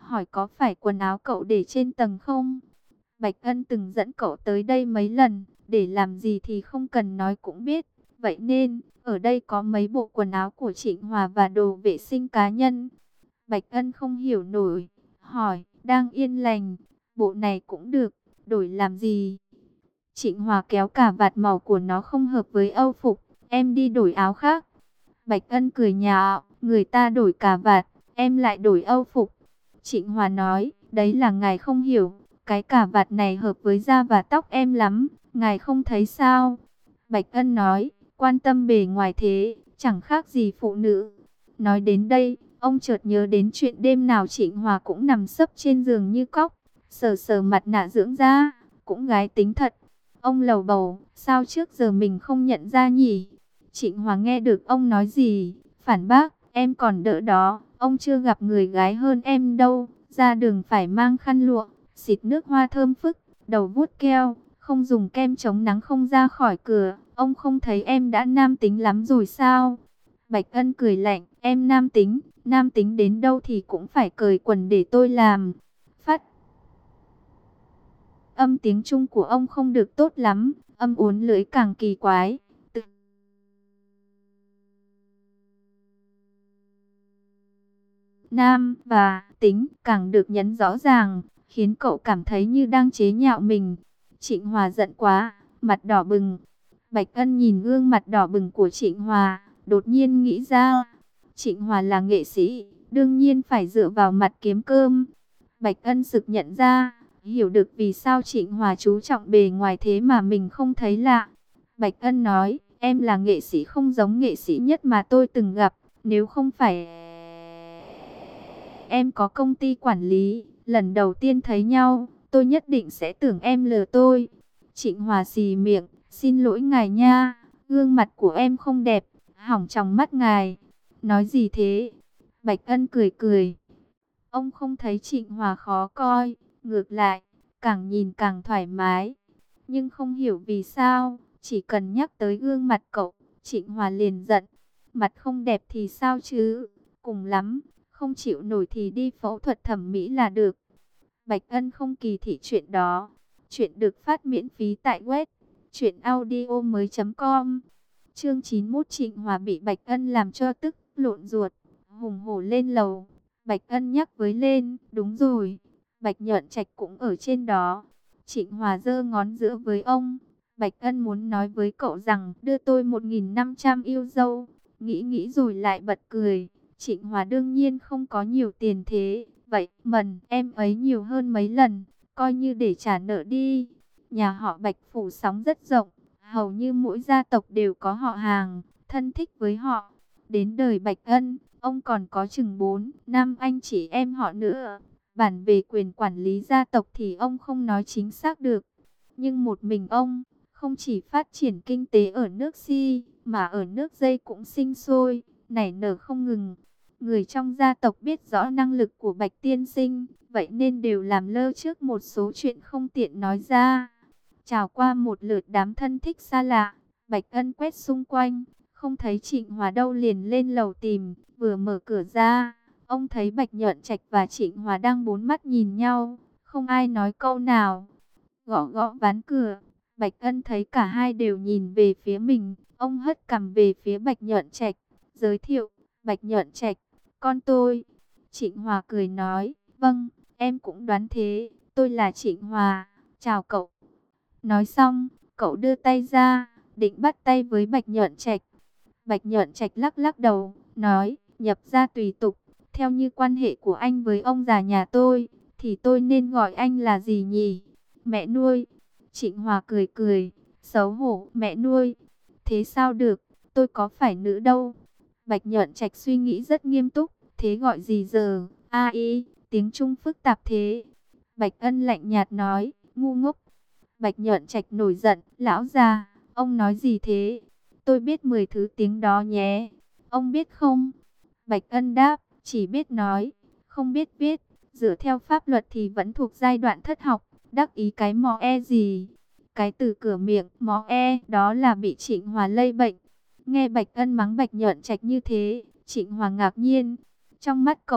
hỏi có phải quần áo cậu để trên tầng không? Bạch Ân từng dẫn cậu tới đây mấy lần, để làm gì thì không cần nói cũng biết. Vậy nên, ở đây có mấy bộ quần áo của Trịnh Hòa và đồ vệ sinh cá nhân. Bạch Ân không hiểu nổi, hỏi, đang yên lành, bộ này cũng được, đổi làm gì? Trịnh Hòa kéo cà vạt màu của nó không hợp với âu phục, em đi đổi áo khác. Bạch Ân cười nhạo, người ta đổi cà vạt, em lại đổi âu phục. Trịnh Hòa nói, đấy là ngài không hiểu, cái cà vạt này hợp với da và tóc em lắm, ngài không thấy sao? Bạch Ân nói, quan tâm bề ngoài thế, chẳng khác gì phụ nữ. Nói đến đây, ông chợt nhớ đến chuyện đêm nào Trịnh Hòa cũng nằm sấp trên giường như cóc, sờ sờ mặt nạ dưỡng da, cũng gái tính thật. Ông lầu bầu, sao trước giờ mình không nhận ra nhỉ? Trịnh Hòa nghe được ông nói gì, phản bác, em còn đỡ đó, ông chưa gặp người gái hơn em đâu, ra đường phải mang khăn lụa, xịt nước hoa thơm phức, đầu vuốt keo, không dùng kem chống nắng không ra khỏi cửa, ông không thấy em đã nam tính lắm rồi sao? Bạch Ân cười lạnh, em nam tính, nam tính đến đâu thì cũng phải cởi quần để tôi làm. Phát âm tiếng Trung của ông không được tốt lắm, âm uốn lưỡi càng kỳ quái. Từ nam và tính càng được nhấn rõ ràng, khiến cậu cảm thấy như đang chế nhạo mình. Trịnh Hòa giận quá, mặt đỏ bừng. Bạch Ân nhìn gương mặt đỏ bừng của Trịnh Hòa, đột nhiên nghĩ ra, Trịnh Hòa là nghệ sĩ, đương nhiên phải dựa vào mặt kiếm cơm. Bạch Ân sực nhận ra, hiểu được vì sao Trịnh Hòa chú trọng bề ngoài thế mà mình không thấy lạ. Bạch Ân nói, em là nghệ sĩ không giống nghệ sĩ nhất mà tôi từng gặp, nếu không phải em có công ty quản lý, lần đầu tiên thấy nhau, tôi nhất định sẽ tưởng em lừa tôi. Trịnh Hòa xì miệng, xin lỗi ngài nha, gương mặt của em không đẹp, hỏng trong mắt ngài. Nói gì thế? Bạch Ân cười cười. Ông không thấy Trịnh Hòa khó coi, ngược lại, càng nhìn càng thoải mái. Nhưng không hiểu vì sao, chỉ cần nhắc tới gương mặt cậu, Trịnh Hòa liền giận. Mặt không đẹp thì sao chứ, cùng lắm, không chịu nổi thì đi phẫu thuật thẩm mỹ là được. Bạch Ân không kỳ thị chuyện đó. Chuyện được phát miễn phí tại web truyện audio mới chấm com. Chương chín mươi mốt, Trịnh Hòa bị Bạch Ân làm cho tức lộn ruột, hùng hổ lên lầu. Bạch Ân nhắc với lên, đúng rồi, Bạch Nhợn Trạch cũng ở trên đó. Trịnh Hòa giơ ngón giữa với ông. Bạch Ân muốn nói với cậu rằng đưa tôi một nghìn năm trăm yêu dâu. Nghĩ nghĩ rồi lại bật cười. Trịnh Hòa đương nhiên không có nhiều tiền thế. Vậy mần em ấy nhiều hơn mấy lần, coi như để trả nợ đi. Nhà họ Bạch phủ sóng rất rộng, hầu như mỗi gia tộc đều có họ hàng, thân thích với họ. Đến đời Bạch Ân, ông còn có chừng bốn, năm anh chị em họ nữa. Bản về quyền quản lý gia tộc thì ông không nói chính xác được. Nhưng một mình ông, không chỉ phát triển kinh tế ở nước Si, mà ở nước Dây cũng sinh sôi, nảy nở không ngừng. Người trong gia tộc biết rõ năng lực của Bạch Tiên Sinh, vậy nên đều làm lơ trước một số chuyện không tiện nói ra. Chào qua một lượt đám thân thích xa lạ, Bạch Ân quét xung quanh, không thấy Trịnh Hòa đâu liền lên lầu tìm, vừa mở cửa ra, ông thấy Bạch Nhợn Trạch và Trịnh Hòa đang bốn mắt nhìn nhau, không ai nói câu nào. Gõ gõ ván cửa, Bạch Ân thấy cả hai đều nhìn về phía mình, ông hất cằm về phía Bạch Nhợn Trạch, giới thiệu, Bạch Nhợn Trạch, con tôi. Trịnh Hòa cười nói, vâng, em cũng đoán thế, tôi là Trịnh Hòa, chào cậu. Nói xong, cậu đưa tay ra, định bắt tay với Bạch Nhợn Trạch. Bạch Nhợn Trạch lắc lắc đầu, nói, nhập gia tùy tục, theo như quan hệ của anh với ông già nhà tôi, thì tôi nên gọi anh là gì nhỉ? Mẹ nuôi. Trịnh Hòa cười cười, xấu hổ, mẹ nuôi. Thế sao được, tôi có phải nữ đâu. Bạch Nhợn Trạch suy nghĩ rất nghiêm túc, thế gọi gì giờ? A y, tiếng Trung phức tạp thế. Bạch Ân lạnh nhạt nói, ngu ngốc. Bạch Nhợn Trạch nổi giận, lão già, ông nói gì thế? Tôi biết mười thứ tiếng đó nhé. Ông biết không? Bạch Ân đáp, chỉ biết nói, không biết viết. Dựa theo pháp luật thì vẫn thuộc giai đoạn thất học. Đắc ý cái mò e gì? Cái từ cửa miệng mò e đó là bị Trịnh Hòa lây bệnh. Nghe Bạch Ân mắng Bạch Nhợn Trạch như thế, Trịnh Hòa ngạc nhiên. Trong mắt cậu,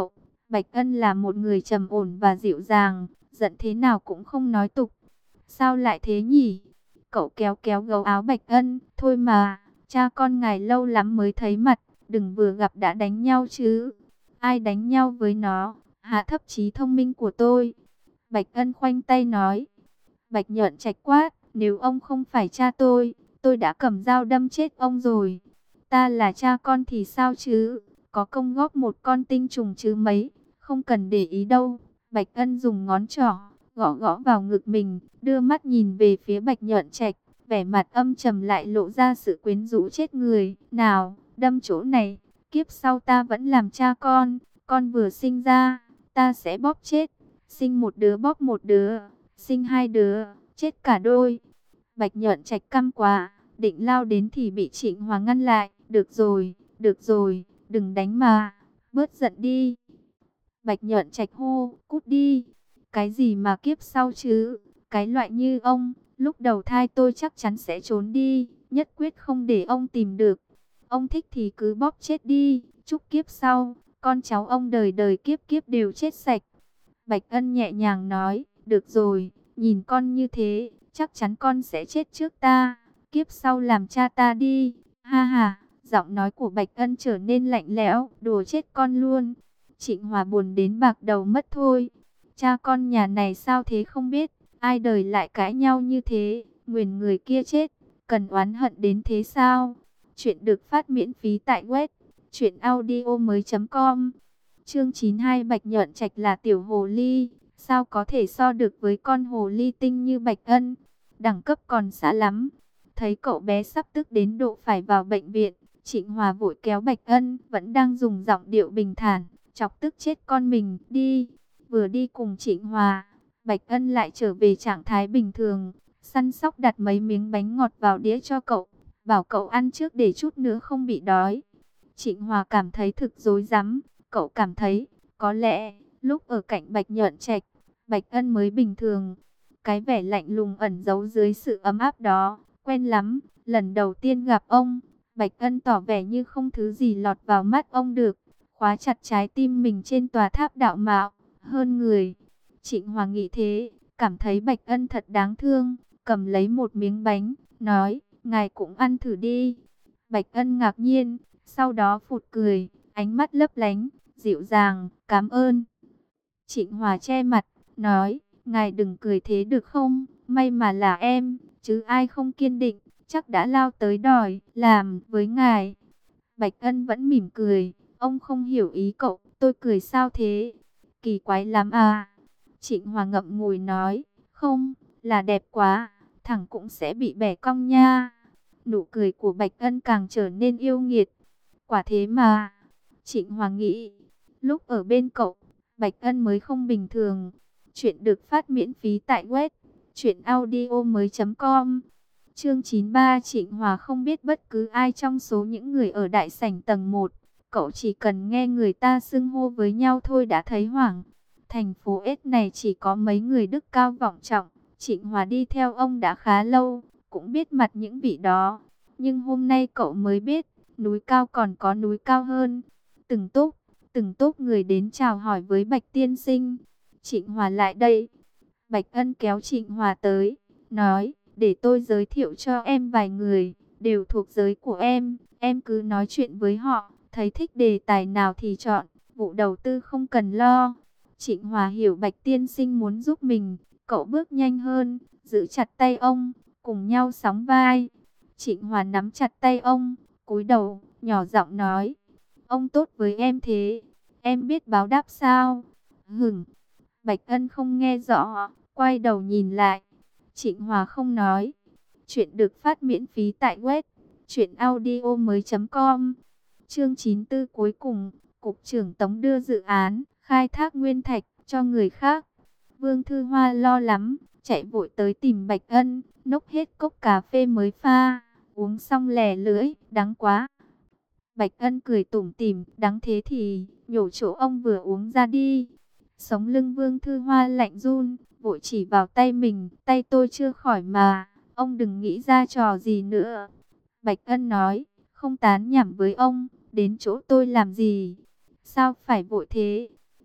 Bạch Ân là một người trầm ổn và dịu dàng, giận thế nào cũng không nói tục. Sao lại thế nhỉ? Cậu kéo kéo gấu áo Bạch Ân, thôi mà, cha con ngài lâu lắm mới thấy mặt, đừng vừa gặp đã đánh nhau chứ. Ai đánh nhau với nó, hạ thấp trí thông minh của tôi. Bạch Ân khoanh tay nói. Bạch Nhợn Trạch quát, nếu ông không phải cha tôi, tôi đã cầm dao đâm chết ông rồi. Ta là cha con thì sao chứ, có công góp một con tinh trùng chứ mấy, không cần để ý đâu. Bạch Ân dùng ngón trỏ, gõ gõ vào ngực mình, đưa mắt nhìn về phía Bạch Nhợn Trạch, vẻ mặt âm trầm lại lộ ra sự quyến rũ chết người. Nào, đâm chỗ này, kiếp sau ta vẫn làm cha con, con vừa sinh ra, ta sẽ bóp chết, sinh một đứa bóp một đứa, sinh hai đứa, chết cả đôi. Bạch Nhợn Trạch căm quá, định lao đến thì bị Trịnh Hòa ngăn lại. Được rồi, được rồi, đừng đánh mà, bớt giận đi. Bạch Nhợn Trạch hô, cút đi. Cái gì mà kiếp sau chứ, cái loại như ông, lúc đầu thai tôi chắc chắn sẽ trốn đi, nhất quyết không để ông tìm được. Ông thích thì cứ bóp chết đi, chúc kiếp sau, con cháu ông đời đời kiếp kiếp đều chết sạch. Bạch Ân nhẹ nhàng nói, được rồi, nhìn con như thế, chắc chắn con sẽ chết trước ta, kiếp sau làm cha ta đi. Ha ha, giọng nói của Bạch Ân trở nên lạnh lẽo, đùa chết con luôn. Trịnh Hòa buồn đến bạc đầu mất thôi. Cha con nhà này sao thế không biết, ai đời lại cãi nhau như thế, nguyền người kia chết, cần oán hận đến thế sao? Chuyện được phát miễn phí tại web truyện audio mới chấm com. Chương chín mươi hai, Bạch Nhợn Trạch là tiểu hồ ly, sao có thể so được với con hồ ly tinh như Bạch Ân, đẳng cấp còn xa lắm. Thấy cậu bé sắp tức đến độ phải vào bệnh viện, Trịnh Hòa vội kéo Bạch Ân, vẫn đang dùng giọng điệu bình thản, chọc tức chết con mình, đi. Vừa đi cùng Trịnh Hòa, Bạch Ân lại trở về trạng thái bình thường, săn sóc đặt mấy miếng bánh ngọt vào đĩa cho cậu, bảo cậu ăn trước để chút nữa không bị đói. Trịnh Hòa cảm thấy thực rối rắm, cậu cảm thấy, có lẽ, lúc ở cạnh Bạch Nhợn Trạch, Bạch Ân mới bình thường. Cái vẻ lạnh lùng ẩn giấu dưới sự ấm áp đó, quen lắm. Lần đầu tiên gặp ông, Bạch Ân tỏ vẻ như không thứ gì lọt vào mắt ông được, khóa chặt trái tim mình trên tòa tháp đạo mạo, hơn người. Trịnh Hòa nghĩ thế, cảm thấy Bạch Ân thật đáng thương, cầm lấy một miếng bánh, nói, ngài cũng ăn thử đi. Bạch Ân ngạc nhiên, sau đó phụt cười, ánh mắt lấp lánh, dịu dàng, cảm ơn. Trịnh Hòa che mặt, nói, ngài đừng cười thế được không, may mà là em, chứ ai không kiên định, chắc đã lao tới đòi, làm với ngài. Bạch Ân vẫn mỉm cười, ông không hiểu ý cậu, tôi cười sao thế, kỳ quái lắm à. Trịnh Hòa ngậm ngùi nói, không, là đẹp quá, thẳng cũng sẽ bị bẻ cong nha. Nụ cười của Bạch Ân càng trở nên yêu nghiệt. Quả thế mà, Trịnh Hòa nghĩ, lúc ở bên cậu, Bạch Ân mới không bình thường. Chuyện được phát miễn phí tại web truyện audio mới chấm com. Chương chín mươi ba, Trịnh Hòa không biết bất cứ ai trong số những người ở đại sảnh tầng một. Cậu chỉ cần nghe người ta xưng hô với nhau thôi đã thấy hoảng. Thành phố S này chỉ có mấy người đức cao vọng trọng. Trịnh Hòa đi theo ông đã khá lâu, cũng biết mặt những vị đó. Nhưng hôm nay cậu mới biết, núi cao còn có núi cao hơn. Từng tốp, từng tốp người đến chào hỏi với Bạch tiên sinh. Trịnh Hòa lại đây. Bạch Ân kéo Trịnh Hòa tới, nói, để tôi giới thiệu cho em vài người, đều thuộc giới của em. Em cứ nói chuyện với họ, thấy thích đề tài nào thì chọn, vụ đầu tư không cần lo. Trịnh Hòa hiểu Bạch tiên sinh muốn giúp mình, cậu bước nhanh hơn, giữ chặt tay ông, cùng nhau sóng vai. Trịnh Hòa nắm chặt tay ông, cúi đầu, nhỏ giọng nói, ông tốt với em thế, em biết báo đáp sao? Hửng. Bạch Ân không nghe rõ, quay đầu nhìn lại. Trịnh Hòa không nói. Chuyện được phát miễn phí tại web truyện audio mới chấm com. Chương chín mươi tư cuối cùng, Cục trưởng Tống đưa dự án khai thác nguyên thạch cho người khác. Vương Thư Hoa lo lắm, chạy vội tới tìm Bạch Ân, nốc hết cốc cà phê mới pha, uống xong lè lưỡi, đắng quá. Bạch Ân cười tủm tỉm, đắng thế thì nhổ chỗ ông vừa uống ra đi. Sống lưng Vương Thư Hoa lạnh run, vội chỉ vào tay mình, tay tôi chưa khỏi mà, ông đừng nghĩ ra trò gì nữa. Bạch Ân nói, không tán nhảm với ông, đến chỗ tôi làm gì? Sao phải vội thế?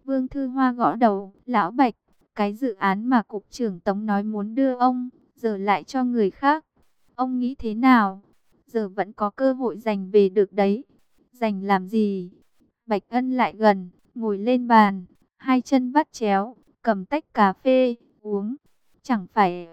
Vương Thư Hoa gõ đầu, lão Bạch, cái dự án mà cục trưởng Tống nói muốn đưa ông, giờ lại cho người khác. Ông nghĩ thế nào? Giờ vẫn có cơ hội giành về được đấy. Giành làm gì? Bạch Ân lại gần, ngồi lên bàn, hai chân vắt chéo, cầm tách cà phê, uống. Chẳng phải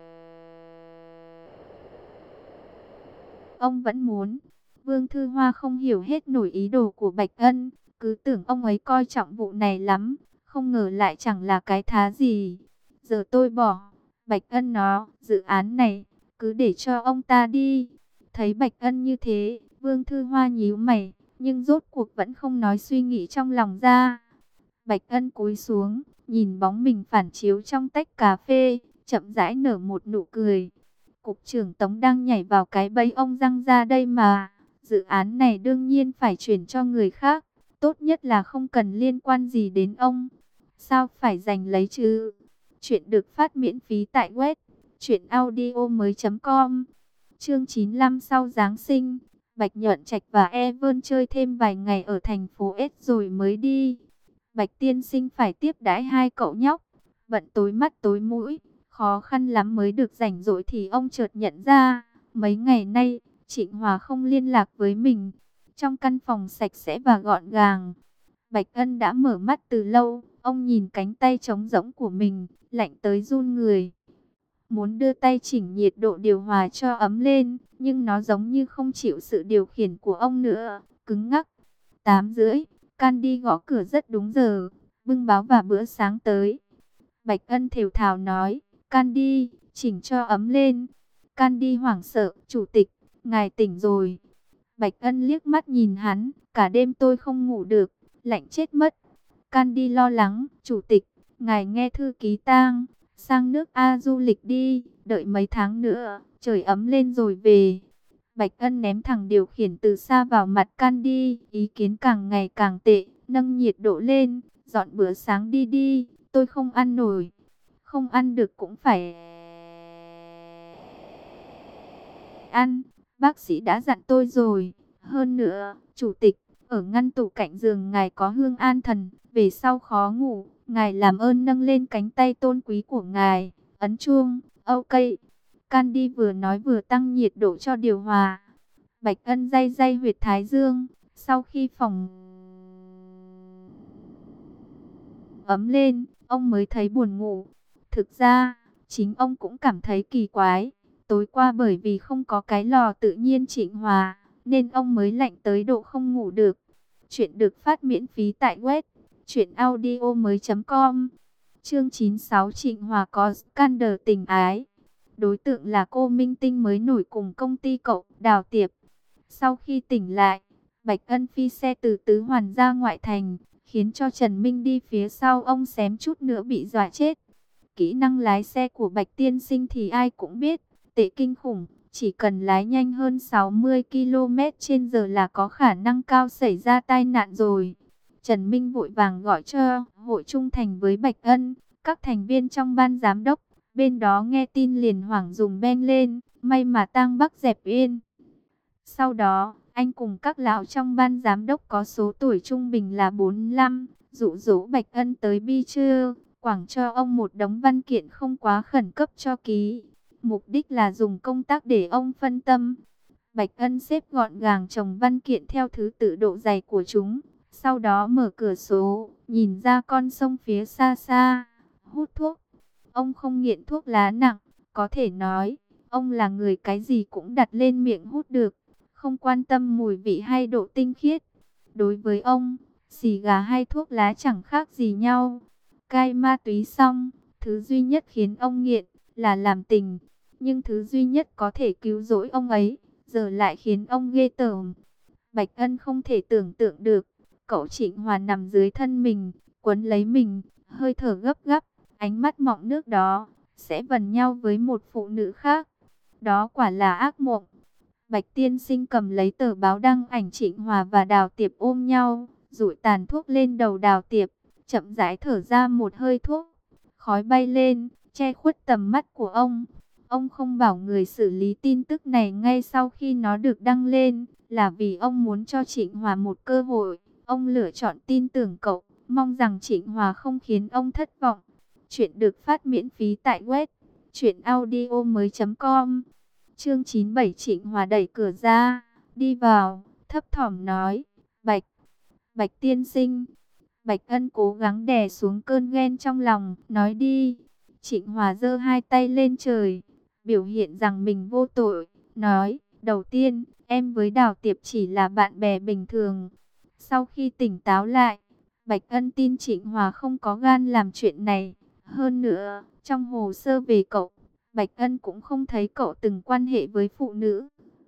ông vẫn muốn. Vương Thư Hoa không hiểu hết nổi ý đồ của Bạch Ân, cứ tưởng ông ấy coi trọng vụ này lắm, không ngờ lại chẳng là cái thá gì. Giờ tôi bỏ. Bạch Ân nói, dự án này, cứ để cho ông ta đi. Thấy Bạch Ân như thế, Vương Thư Hoa nhíu mày, nhưng rốt cuộc vẫn không nói suy nghĩ trong lòng ra. Bạch Ân cúi xuống, nhìn bóng mình phản chiếu trong tách cà phê, chậm rãi nở một nụ cười. Cục trưởng Tống đang nhảy vào cái bẫy ông răng ra đây mà. Dự án này đương nhiên phải chuyển cho người khác. Tốt nhất là không cần liên quan gì đến ông. Sao phải giành lấy chứ? Chuyện được phát miễn phí tại web truyệnaudiomoi mới com. Chương chín mươi lăm sau Giáng sinh, Bạch Nhuận Trạch và Evan chơi thêm vài ngày ở thành phố S rồi mới đi. Bạch tiên sinh phải tiếp đãi hai cậu nhóc, bận tối mắt tối mũi, khó khăn lắm mới được rảnh rỗi thì ông chợt nhận ra, mấy ngày nay, Trịnh Hòa không liên lạc với mình. Trong căn phòng sạch sẽ và gọn gàng, Bạch Ân đã mở mắt từ lâu, ông nhìn cánh tay trống rỗng của mình, lạnh tới run người. Muốn đưa tay chỉnh nhiệt độ điều hòa cho ấm lên, nhưng nó giống như không chịu sự điều khiển của ông nữa, cứng ngắc. Tám rưỡi, Candy gõ cửa rất đúng giờ, bưng báo và bữa sáng tới. Bạch Ân thều thào nói, Candy, chỉnh cho ấm lên. Candy hoảng sợ, chủ tịch, ngài tỉnh rồi. Bạch Ân liếc mắt nhìn hắn, cả đêm tôi không ngủ được, lạnh chết mất. Candy lo lắng, chủ tịch, ngài nghe thư ký Tang, sang nước A du lịch đi, đợi mấy tháng nữa, trời ấm lên rồi về. Bạch Ân ném thẳng điều khiển từ xa vào mặt Candy, ý kiến càng ngày càng tệ, nâng nhiệt độ lên, dọn bữa sáng đi đi, tôi không ăn nổi. Không ăn được cũng phải ăn, bác sĩ đã dặn tôi rồi. Hơn nữa, chủ tịch, ở ngăn tủ cạnh giường ngài có hương an thần, về sau khó ngủ, ngài làm ơn nâng lên cánh tay tôn quý của ngài, ấn chuông, ok. Candy vừa nói vừa tăng nhiệt độ cho điều hòa. Bạch Ân day day huyệt thái dương, sau khi phòng ấm lên, ông mới thấy buồn ngủ. Thực ra, chính ông cũng cảm thấy kỳ quái. Tối qua bởi vì không có cái lò tự nhiên Trịnh Hòa, nên ông mới lạnh tới độ không ngủ được. Chuyện được phát miễn phí tại web truyệnaudiomoi chấm com. Chương chín mươi sáu, Trịnh Hòa có scandal tình ái. Đối tượng là cô minh tinh mới nổi cùng công ty cậu, Đào Tiệp. Sau khi tỉnh lại, Bạch Ân phi xe từ Tứ Hoàn ra ngoại thành, khiến cho Trần Minh đi phía sau ông xém chút nữa bị dọa chết. Kỹ năng lái xe của Bạch tiên sinh thì ai cũng biết, tệ kinh khủng, chỉ cần lái nhanh hơn sáu mươi ki lô mét trên giờ là có khả năng cao xảy ra tai nạn rồi. Trần Minh vội vàng gọi cho hội trung thành với Bạch Ân, các thành viên trong ban giám đốc, bên đó nghe tin liền hoảng dùng ben lên, may mà tang Bắc dẹp yên. Sau đó, anh cùng các lão trong ban giám đốc có số tuổi trung bình là bốn mươi lăm, dụ dỗ Bạch Ân tới Bi Trưa, quảng cho ông một đống văn kiện không quá khẩn cấp cho ký. Mục đích là dùng công tác để ông phân tâm. Bạch Ân xếp gọn gàng chồng văn kiện theo thứ tự độ dày của chúng. Sau đó mở cửa sổ, nhìn ra con sông phía xa xa, hút thuốc. Ông không nghiện thuốc lá nặng, có thể nói, ông là người cái gì cũng đặt lên miệng hút được, không quan tâm mùi vị hay độ tinh khiết. Đối với ông, xì gà hay thuốc lá chẳng khác gì nhau. Cai ma túy xong, thứ duy nhất khiến ông nghiện là làm tình. Nhưng thứ duy nhất có thể cứu rỗi ông ấy, giờ lại khiến ông ghê tởm. Bạch Ân không thể tưởng tượng được, cậu Trịnh Hòa nằm dưới thân mình, quấn lấy mình, hơi thở gấp gáp, ánh mắt mọng nước đó, sẽ vần nhau với một phụ nữ khác. Đó quả là ác mộng. Bạch tiên sinh cầm lấy tờ báo đăng ảnh Trịnh Hòa và Đào Tiệp ôm nhau, dụi tàn thuốc lên đầu Đào Tiệp, chậm rãi thở ra một hơi thuốc. Khói bay lên, che khuất tầm mắt của ông. Ông không bảo người xử lý tin tức này ngay sau khi nó được đăng lên, là vì ông muốn cho Trịnh Hòa một cơ hội. Ông lựa chọn tin tưởng cậu, Mong rằng Trịnh Hòa không khiến ông thất vọng. Chuyện được phát miễn phí tại web truyện audio mới chấm com. Chương chín mươi bảy. Trịnh Hòa đẩy cửa ra, đi vào, thấp thỏm nói, Bạch, Bạch tiên sinh. Bạch Ân cố gắng đè xuống cơn ghen trong lòng, nói đi. Trịnh Hòa giơ hai tay lên trời, biểu hiện rằng mình vô tội, nói, đầu tiên, em với Đào Tiệp chỉ là bạn bè bình thường. Sau khi tỉnh táo lại, Bạch Ân tin Trịnh Hòa không có gan làm chuyện này. Hơn nữa, trong hồ sơ về cậu, Bạch Ân cũng không thấy cậu từng quan hệ với phụ nữ.